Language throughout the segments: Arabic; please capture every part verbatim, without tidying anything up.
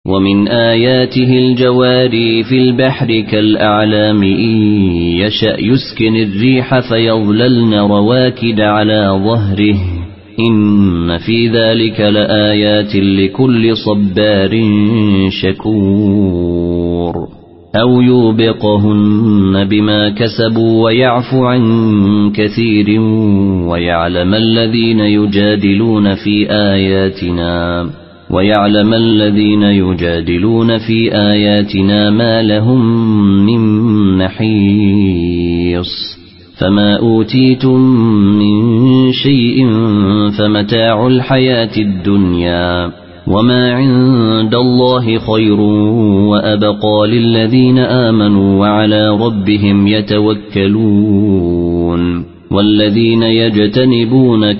ومن آياته الجواري في البحر كالأعلام إن يشأ يسكن الريح فيظللن رواكد على ظهره إن في ذلك لآيات لكل صبار شكور أو يوبقهن بما كسبوا ويعفو عن كثير ويعلم الذين يجادلون في آياتنا ويعلم الذين يجادلون في آياتنا ما لهم من محيص فما أوتيتم من شيء فمتاع الحياة الدنيا وما عند الله خير وأبقى للذين آمنوا وعلى ربهم يتوكلون والذين يجتنبون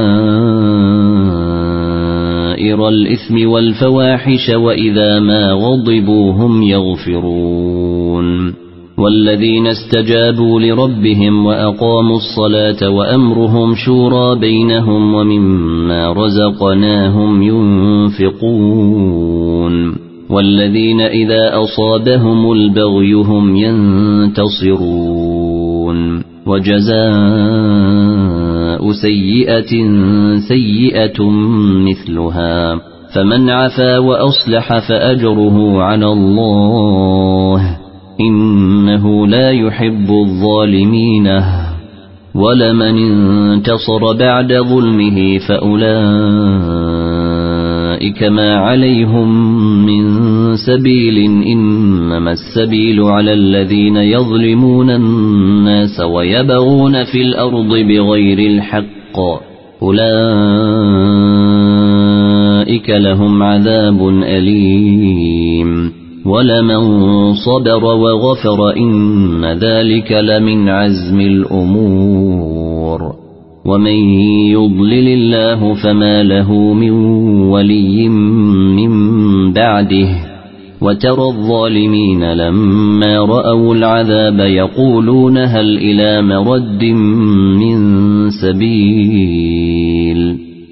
كبائر الإثم والفواحش وإذا ما غضبوا هم يغفرون والذين استجابوا لربهم وأقاموا الصلاة وأمرهم شورى بينهم ومما رزقناهم ينفقون والذين إذا أصابهم البغي هم ينتصرون وجزاء سيئة سيئة مثلها فمن عفا وأصلح فأجره على الله إنه لا يحب الظالمين ولمن انتصر بعد ظلمه فأولئك ما عليهم من سبيل إنما السبيل على الذين يظلمون الناس ويبغون في الأرض بغير الحق أولئك لهم عذاب أليم ولمن صبر وغفر إن ذلك لمن عزم الأمور ومن يضلل الله فما له من ولي من بعده وترى الظالمين لما رأوا العذاب يقولون هل إلى مرد من سبيل